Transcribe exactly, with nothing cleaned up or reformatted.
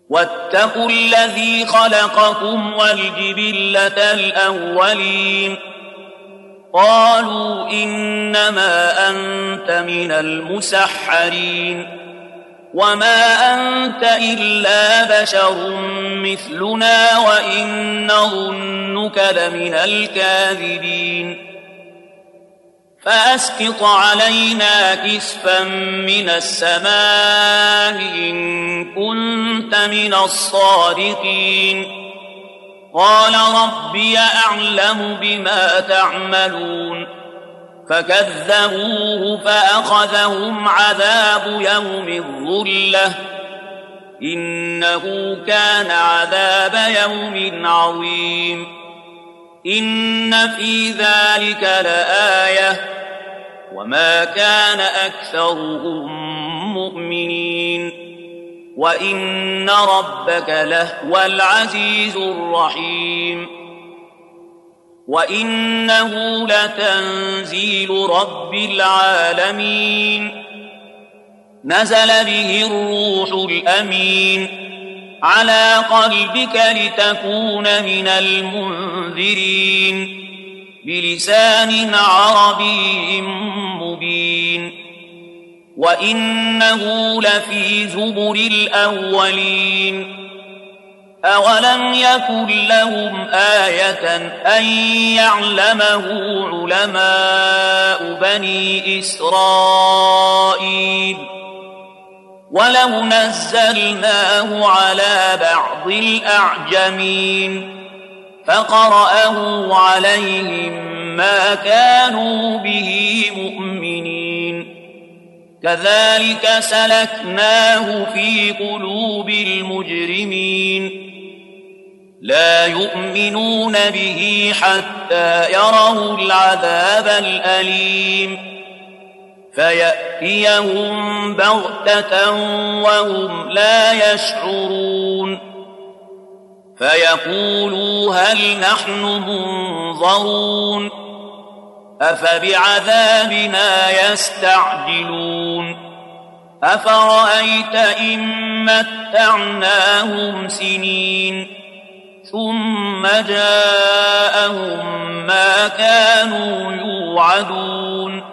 واتقوا الذي خلقكم والجبلة الأولين قالوا إنما أنت من المسحرين وما أنت إلا بشر مثلنا وإن نظنك لمن الكاذبين فأسقط علينا كسفا من السماء إن كنت من الصادقين قال ربي أعلم بما تعملون فكذبوه فأخذهم عذاب يوم الظلة إنه كان عذاب يوم عظيم إن في ذلك لآية وما كان أكثرهم مؤمنين وإن ربك لهو العزيز الرحيم وإنه لتنزيل رب العالمين نزل به الروح الأمين على قلبك لتكون من المنذرين بلسان عربي مبين وإنه لفي زبر الأولين أولم يكن لهم آية أن يعلمه علماء بني إسرائيل ولو نزلناه على بعض الأعجمين فقرأه عليهم ما كانوا به مؤمنين كذلك سلكناه في قلوب المجرمين لا يؤمنون به حتى يروا العذاب الأليم فيأتيهم بغتة وهم لا يشعرون فيقولوا هل نحن منظرون أفبعذابنا يستعجلون أفرأيت إن متعناهم سنين ثم جاءهم ما كانوا يوعدون